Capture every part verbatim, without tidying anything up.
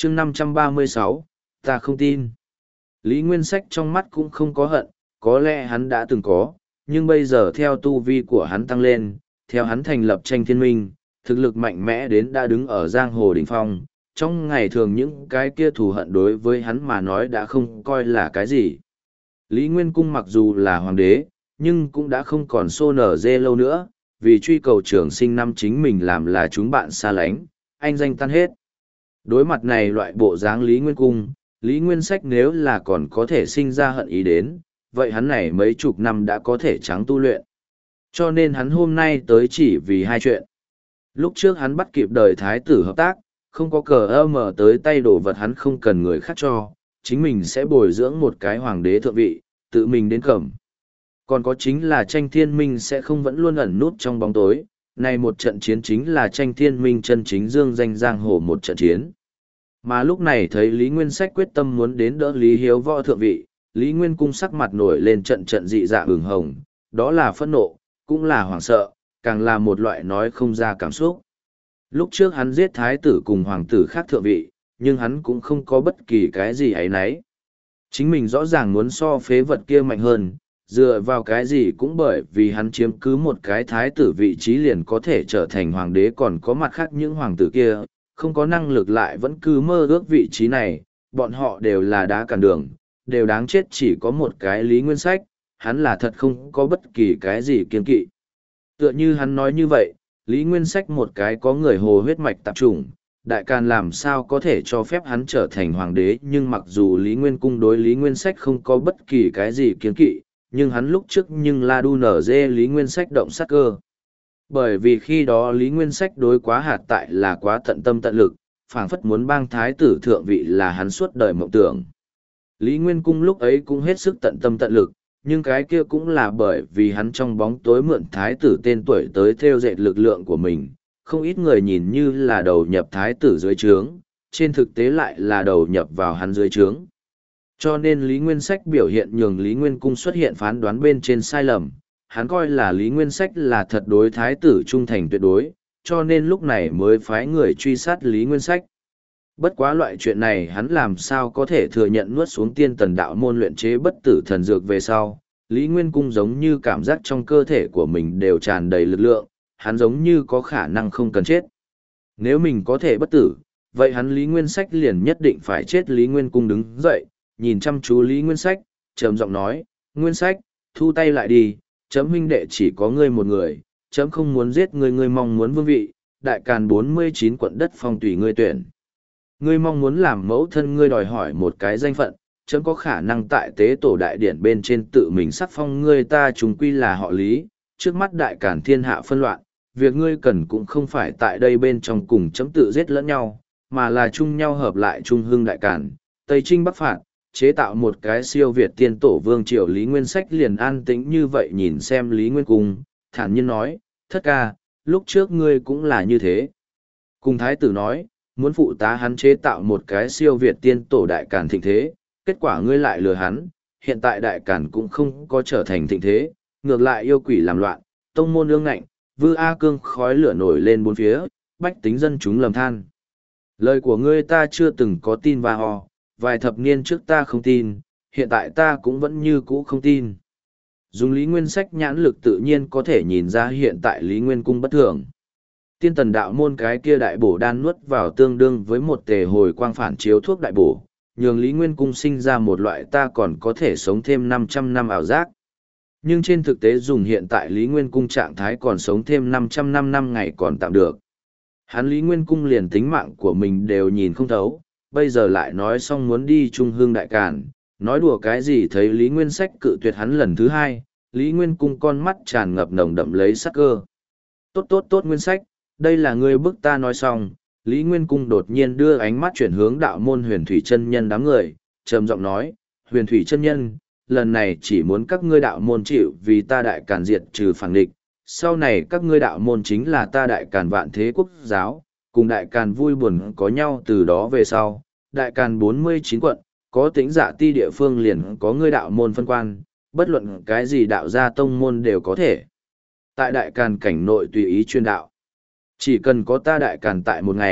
chương năm trăm ba mươi sáu, ta không tin. Lý Nguyên Sách trong mắt cũng không có hận, có lẽ hắn đã từng có, nhưng bây giờ theo tu vi của hắn tăng lên, theo hắn thành lập tranh thiên minh, thực lực mạnh mẽ đến đã đứng ở giang hồ đỉnh phong, trong ngày thường những cái kia thù hận đối với hắn mà nói đã không coi là cái gì. Lý Nguyên Cung mặc dù là hoàng đế, nhưng cũng đã không còn xô nở dê lâu nữa, vì truy cầu trường sinh năm chính mình làm là chúng bạn xa lánh, anh danh tan hết. Đối mặt này loại bộ dáng Lý Nguyên Cung, Lý Nguyên Sách nếu là còn có thể sinh ra hận ý đến, vậy hắn này mấy chục năm đã có thể trắng tu luyện. Cho nên hắn hôm nay tới chỉ vì hai chuyện. Lúc trước hắn bắt kịp đời thái tử hợp tác, không có cờ ơ mở tới tay đồ vật hắn không cần người khác cho, chính mình sẽ bồi dưỡng một cái hoàng đế thượng vị, tự mình đến cẩm. Còn có chính là tranh thiên minh sẽ không vẫn luôn ẩn nút trong bóng tối, này một trận chiến chính là tranh thiên minh chân chính dương danh giang hồ một trận chiến. Mà lúc này thấy Lý Nguyên Sách quyết tâm muốn đến đỡ Lý Hiếu Võ thượng vị, Lý Nguyên Cung sắc mặt nổi lên trận trận dị dạ ửng hồng, đó là phẫn nộ, cũng là hoảng sợ, càng là một loại nói không ra cảm xúc. Lúc trước hắn giết thái tử cùng hoàng tử khác thượng vị, nhưng hắn cũng không có bất kỳ cái gì ấy nấy. Chính mình rõ ràng muốn so phế vật kia mạnh hơn, dựa vào cái gì cũng bởi vì hắn chiếm cứ một cái thái tử vị trí liền có thể trở thành hoàng đế, còn có mặt khác những hoàng tử kia, không có năng lực lại vẫn cứ mơ ước vị trí này, bọn họ đều là đá cản đường, đều đáng chết, chỉ có một cái Lý Nguyên Sách, hắn là thật không có bất kỳ cái gì kiên kỵ. Tựa như hắn nói như vậy, Lý Nguyên Sách một cái có người hồ huyết mạch tạp chủng, đại càn làm sao có thể cho phép hắn trở thành hoàng đế, nhưng mặc dù Lý Nguyên Cung đối Lý Nguyên Sách không có bất kỳ cái gì kiên kỵ, nhưng hắn lúc trước nhưng la đu nở dê Lý Nguyên Sách động sát cơ. Bởi vì khi đó Lý Nguyên Sách đối quá hạt tại là quá tận tâm tận lực, phảng phất muốn bang thái tử thượng vị là hắn suốt đời mộng tưởng. Lý Nguyên Cung lúc ấy cũng hết sức tận tâm tận lực, nhưng cái kia cũng là bởi vì hắn trong bóng tối mượn thái tử tên tuổi tới theo dệt lực lượng của mình, không ít người nhìn như là đầu nhập thái tử dưới trướng, trên thực tế lại là đầu nhập vào hắn dưới trướng. Cho nên Lý Nguyên Sách biểu hiện nhường Lý Nguyên Cung xuất hiện phán đoán bên trên sai lầm, hắn coi là Lý Nguyên Sách là thật đối thái tử trung thành tuyệt đối, cho nên lúc này mới phái người truy sát Lý Nguyên Sách. Bất quá loại chuyện này hắn làm sao có thể thừa nhận nuốt xuống tiên tần đạo môn luyện chế bất tử thần dược về sau. Lý Nguyên Cung giống như cảm giác trong cơ thể của mình đều tràn đầy lực lượng, hắn giống như có khả năng không cần chết. Nếu mình có thể bất tử, vậy hắn Lý Nguyên Sách liền nhất định phải chết. Lý Nguyên Cung đứng dậy, nhìn chăm chú Lý Nguyên Sách, trầm giọng nói, Nguyên Sách, thu tay lại đi, chấm huynh đệ chỉ có ngươi một người, chấm không muốn giết ngươi, ngươi mong muốn vương vị, đại càn bốn mươi chín quận đất phong tùy ngươi tuyển. Ngươi mong muốn làm mẫu thân, ngươi đòi hỏi một cái danh phận, chấm có khả năng tại tế tổ đại điển bên trên tự mình sắc phong ngươi, ta chúng quy là họ Lý, trước mắt đại càn thiên hạ phân loạn, việc ngươi cần cũng không phải tại đây bên trong cùng chấm tự giết lẫn nhau, mà là chung nhau hợp lại trung hưng đại càn, Tây Trinh Bắc phạt, chế tạo một cái siêu việt tiên tổ vương triều. Lý Nguyên Sách liền an tĩnh như vậy nhìn xem Lý Nguyên Cung, thản nhiên nói, thất ca, lúc trước ngươi cũng là như thế. Cùng thái tử nói, muốn phụ tá hắn chế tạo một cái siêu việt tiên tổ đại càn thịnh thế, kết quả ngươi lại lừa hắn, hiện tại đại càn cũng không có trở thành thịnh thế, ngược lại yêu quỷ làm loạn, tông môn ương ngạnh, vư A cương khói lửa nổi lên bốn phía, bách tính dân chúng lầm than. Lời của ngươi ta chưa từng có tin và hò, vài thập niên trước ta không tin, hiện tại ta cũng vẫn như cũ không tin. Dùng Lý Nguyên Sách nhãn lực tự nhiên có thể nhìn ra hiện tại Lý Nguyên Cung bất thường. Tiên tần đạo môn cái kia đại bổ đan nuốt vào tương đương với một tề hồi quang phản chiếu thuốc đại bổ, nhường Lý Nguyên Cung sinh ra một loại ta còn có thể sống thêm năm trăm năm ảo giác. Nhưng trên thực tế dùng hiện tại Lý Nguyên Cung trạng thái còn sống thêm năm trăm năm năm ngày còn tạm được. Hắn Lý Nguyên Cung liền tính mạng của mình đều nhìn không thấu, bây giờ lại nói xong muốn đi trung hương đại càn, nói đùa cái gì. Thấy Lý Nguyên Sách cự tuyệt hắn lần thứ hai, Lý Nguyên Cung con mắt tràn ngập nồng đậm lấy sắc cơ. Tốt tốt tốt Nguyên Sách, đây là ngươi bức ta nói xong. Lý Nguyên Cung đột nhiên đưa ánh mắt chuyển hướng đạo môn Huyền Thủy chân nhân đám người, trầm giọng nói, Huyền Thủy chân nhân, lần này chỉ muốn các ngươi đạo môn chịu vì ta đại càn diệt trừ phản địch, sau này các ngươi đạo môn chính là ta đại càn vạn thế quốc giáo, cùng đại càn vui buồn có nhau từ đó về sau, đại càn bốn mươi chín quận, có tĩnh dạ ti địa phương liền có ngươi đạo môn phân quan, bất luận cái gì đạo gia tông môn đều có thể. Tại đại càn cảnh nội tùy ý chuyên đạo. Chỉ cần có ta đại càn tại một ngày,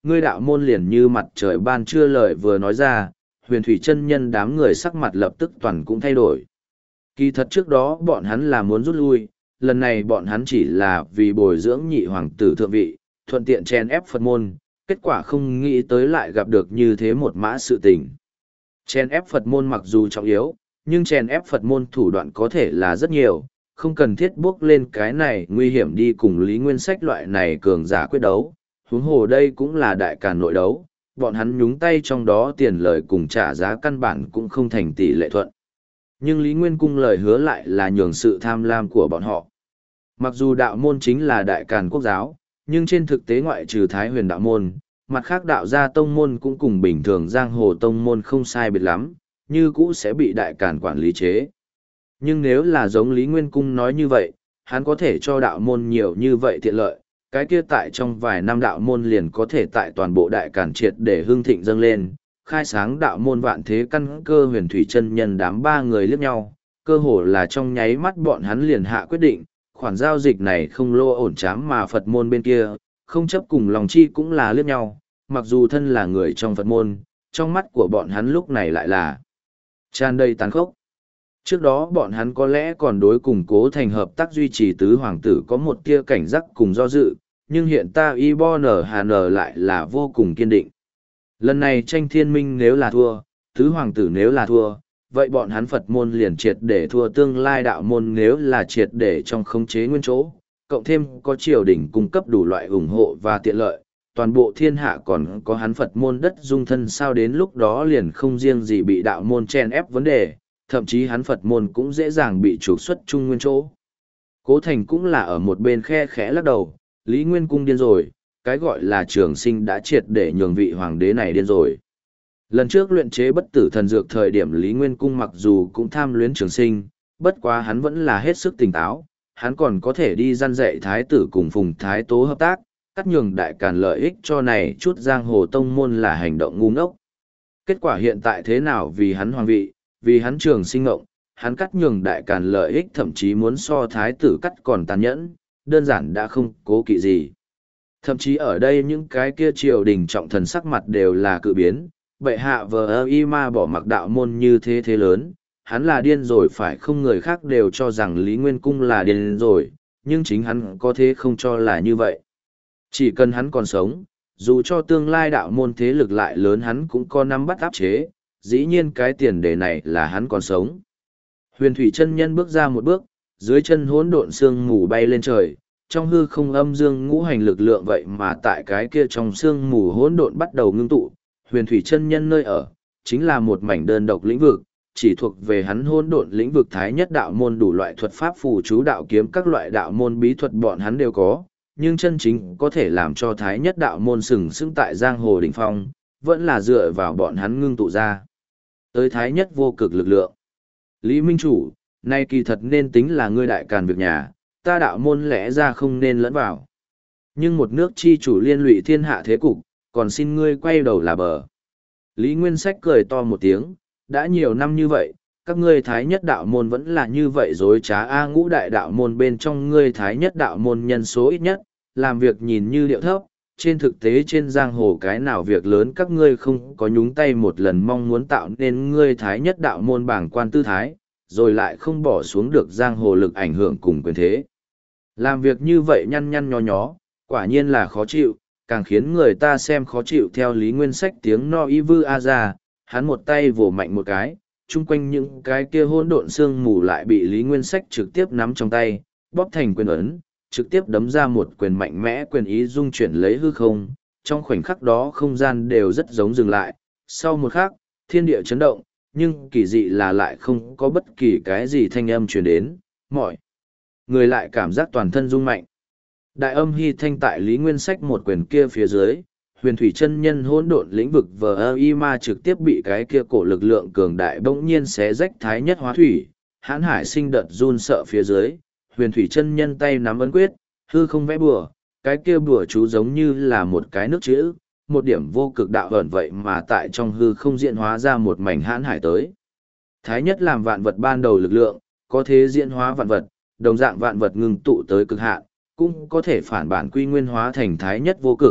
ngươi đạo môn liền như mặt trời ban trưa lời vừa nói ra, huyền thủy chân nhân đám người sắc mặt lập tức toàn cũng thay đổi. Kỳ thật trước đó bọn hắn là muốn rút lui, lần này bọn hắn chỉ là vì bồi dưỡng nhị hoàng tử thượng vị, thuận tiện chen ép Phật môn, kết quả không nghĩ tới lại gặp được như thế một mã sự tình. Chen ép Phật môn mặc dù trọng yếu, nhưng chen ép Phật môn thủ đoạn có thể là rất nhiều, không cần thiết bước lên cái này nguy hiểm đi cùng Lý Nguyên Sách loại này cường giả quyết đấu. Huống hồ đây cũng là đại càn nội đấu, bọn hắn nhúng tay trong đó tiền lời cùng trả giá căn bản cũng không thành tỷ lệ thuận. Nhưng Lý Nguyên Cung lời hứa lại là nhường sự tham lam của bọn họ. Mặc dù đạo môn chính là đại càn quốc giáo, nhưng trên thực tế ngoại trừ Thái Huyền đạo môn, mặt khác đạo gia tông môn cũng cùng bình thường giang hồ tông môn không sai biệt lắm, như cũ sẽ bị đại càn quản lý chế. Nhưng nếu là giống Lý Nguyên Cung nói như vậy, hắn có thể cho đạo môn nhiều như vậy tiện lợi, cái kia tại trong vài năm đạo môn liền có thể tại toàn bộ đại càn triệt để hương thịnh dâng lên, khai sáng đạo môn vạn thế căn cơ huyền thủy chân nhân đám ba người liếc nhau, cơ hồ là trong nháy mắt bọn hắn liền hạ quyết định, khoản giao dịch này không lô ổn chám mà Phật môn bên kia, không chấp cùng lòng chi cũng là liếc nhau, mặc dù thân là người trong Phật môn, trong mắt của bọn hắn lúc này lại là tràn đầy tàn khốc. Trước đó bọn hắn có lẽ còn đối cùng Cố Thành hợp tác duy trì tứ hoàng tử có một tia cảnh giác cùng do dự, nhưng hiện ta y bo nở hà nở lại là vô cùng kiên định. Lần này tranh thiên minh nếu là thua, tứ hoàng tử nếu là thua, vậy bọn hắn Phật môn liền triệt để thua, tương lai đạo môn nếu là triệt để trong khống chế nguyên chỗ, cộng thêm có triều đình cung cấp đủ loại ủng hộ và tiện lợi, toàn bộ thiên hạ còn có hắn Phật môn đất dung thân, sao đến lúc đó liền không riêng gì bị đạo môn chen ép vấn đề, thậm chí hắn Phật môn cũng dễ dàng bị trục xuất chung nguyên chỗ. Cố Thành cũng là ở một bên khe khẽ lắc đầu, Lý Nguyên Cung điên rồi, cái gọi là trường sinh đã triệt để nhường vị hoàng đế này điên rồi. Lần trước luyện chế bất tử thần dược thời điểm Lý Nguyên Cung mặc dù cũng tham luyến trường sinh, bất quá hắn vẫn là hết sức tỉnh táo, hắn còn có thể đi răn dạy thái tử cùng Phùng Thái Tố hợp tác, cắt nhường đại càn lợi ích cho này chút giang hồ tông môn là hành động ngu ngốc. Kết quả hiện tại thế nào vì hắn hoàng vị, vì hắn trường sinh ngộng, hắn cắt nhường đại càn lợi ích thậm chí muốn so thái tử cắt còn tàn nhẫn, đơn giản đã không cố kỵ gì. Thậm chí ở đây những cái kia triều đình trọng thần sắc mặt đều là cự biến, bệ hạ vờ ơ y ma bỏ mặc đạo môn như thế thế lớn, hắn là điên rồi, phải không? Người khác đều cho rằng Lý Nguyên Cung là điên rồi, nhưng chính hắn có thế không cho là như vậy. Chỉ cần hắn còn sống, dù cho tương lai đạo môn thế lực lại lớn hắn cũng có nắm bắt áp chế, dĩ nhiên cái tiền đề này là hắn còn sống. Huyền thủy chân nhân bước ra một bước, dưới chân hỗn độn sương mù bay lên trời, trong hư không âm dương ngũ hành lực lượng vậy mà tại cái kia trong sương mù hỗn độn bắt đầu ngưng tụ. Huyền thủy chân nhân nơi ở chính là một mảnh đơn độc lĩnh vực, chỉ thuộc về hắn hỗn độn lĩnh vực. Thái nhất đạo môn đủ loại thuật pháp phù chú đạo kiếm các loại đạo môn bí thuật bọn hắn đều có, nhưng chân chính có thể làm cho thái nhất đạo môn sừng sững tại giang hồ đỉnh phong, vẫn là dựa vào bọn hắn ngưng tụ ra tới thái nhất vô cực lực lượng. Lý Minh Chủ, nay kỳ thật nên tính là ngươi đại càn việc nhà, ta đạo môn lẽ ra không nên lẫn vào. Nhưng một nước chi chủ liên lụy thiên hạ thế cục, còn xin ngươi quay đầu là bờ. Lý Nguyên Sách cười to một tiếng, đã nhiều năm như vậy, các ngươi thái nhất đạo môn vẫn là như vậy dối trá. A ngũ đại đạo môn bên trong ngươi thái nhất đạo môn nhân số ít nhất, làm việc nhìn như điệu thấp, trên thực tế trên giang hồ cái nào việc lớn các ngươi không có nhúng tay một lần, mong muốn tạo nên ngươi thái nhất đạo môn bảng quan tư thái, rồi lại không bỏ xuống được giang hồ lực ảnh hưởng cùng quyền thế. Làm việc như vậy nhăn nhăn nhó nhó, quả nhiên là khó chịu, càng khiến người ta xem khó chịu. Theo Lý Nguyên Sách tiếng no y vư a ra, hắn một tay vồ mạnh một cái, chung quanh những cái kia hỗn độn xương mù lại bị Lý Nguyên Sách trực tiếp nắm trong tay, bóp thành quyền ấn, trực tiếp đấm ra một quyền mạnh mẽ, quyền ý dung chuyển lấy hư không. Trong khoảnh khắc đó không gian đều rất giống dừng lại, sau một khắc, thiên địa chấn động, nhưng kỳ dị là lại không có bất kỳ cái gì thanh âm truyền đến, mọi người lại cảm giác toàn thân rung mạnh. Đại âm hy thanh tại Lý Nguyên Sách một quyền kia phía dưới, huyền thủy chân nhân hỗn độn lĩnh vực vờ ơ y ma trực tiếp bị cái kia cổ lực lượng cường đại bỗng nhiên xé rách thái nhất hóa thủy, hãn hải sinh đợt run sợ phía dưới, huyền thủy chân nhân tay nắm ấn quyết, hư không vẽ bùa, cái kia bùa chú giống như là một cái nước chữ, một điểm vô cực đạo ẩn vậy mà tại trong hư không diễn hóa ra một mảnh hãn hải tới. Thái nhất làm vạn vật ban đầu lực lượng, có thế diễn hóa vạn vật, đồng dạng vạn vật ngưng tụ tới cực hạn, cũng có thể phản bản quy nguyên hóa thành thái nhất vô cực,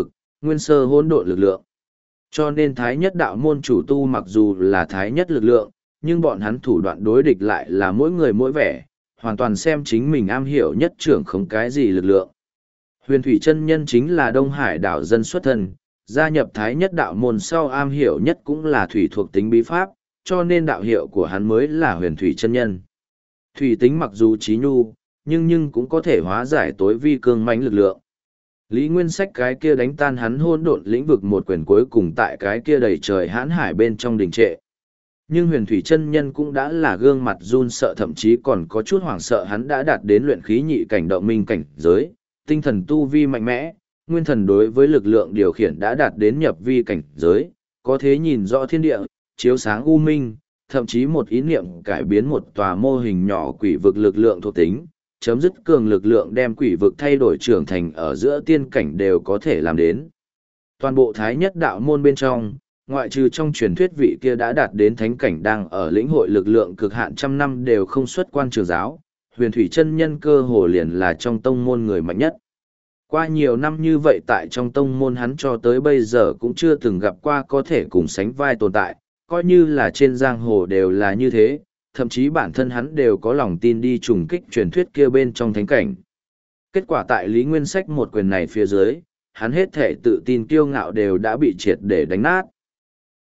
nguyên sơ hỗn độn lực lượng. Cho nên Thái Nhất đạo môn chủ tu mặc dù là Thái Nhất lực lượng, nhưng bọn hắn thủ đoạn đối địch lại là mỗi người mỗi vẻ, hoàn toàn xem chính mình am hiểu nhất trưởng không cái gì lực lượng. Huyền Thủy chân nhân chính là Đông Hải đảo dân xuất thân, gia nhập Thái Nhất đạo môn sau am hiểu nhất cũng là thủy thuộc tính bí pháp, cho nên đạo hiệu của hắn mới là Huyền Thủy chân nhân. Thủy tính mặc dù trí nhu, nhưng nhưng cũng có thể hóa giải tối vi cương mãnh lực lượng. Lý Nguyên Sách cái kia đánh tan hắn hôn độn lĩnh vực một quyền cuối cùng tại cái kia đầy trời hãn hải bên trong đình trệ. Nhưng huyền thủy chân nhân cũng đã là gương mặt run sợ, thậm chí còn có chút hoảng sợ. Hắn đã đạt đến luyện khí nhị cảnh động minh cảnh giới, tinh thần tu vi mạnh mẽ, nguyên thần đối với lực lượng điều khiển đã đạt đến nhập vi cảnh giới, có thể nhìn rõ thiên địa, chiếu sáng u minh, thậm chí một ý niệm cải biến một tòa mô hình nhỏ quỷ vực lực lượng thuộc tính, chấm dứt cường lực lượng đem quỷ vực thay đổi trưởng thành ở giữa tiên cảnh đều có thể làm đến. Toàn bộ Thái Nhất đạo môn bên trong, ngoại trừ trong truyền thuyết vị kia đã đạt đến thánh cảnh đang ở lĩnh hội lực lượng cực hạn trăm năm đều không xuất quan trường giáo, huyền thủy chân nhân cơ hồ liền là trong tông môn người mạnh nhất. Qua nhiều năm như vậy tại trong tông môn hắn cho tới bây giờ cũng chưa từng gặp qua có thể cùng sánh vai tồn tại, coi như là trên giang hồ đều là như thế, thậm chí bản thân hắn đều có lòng tin đi trùng kích truyền thuyết kia bên trong thánh cảnh. Kết quả tại Lý Nguyên Sách một quyền này phía dưới, hắn hết thể tự tin kiêu ngạo đều đã bị triệt để đánh nát.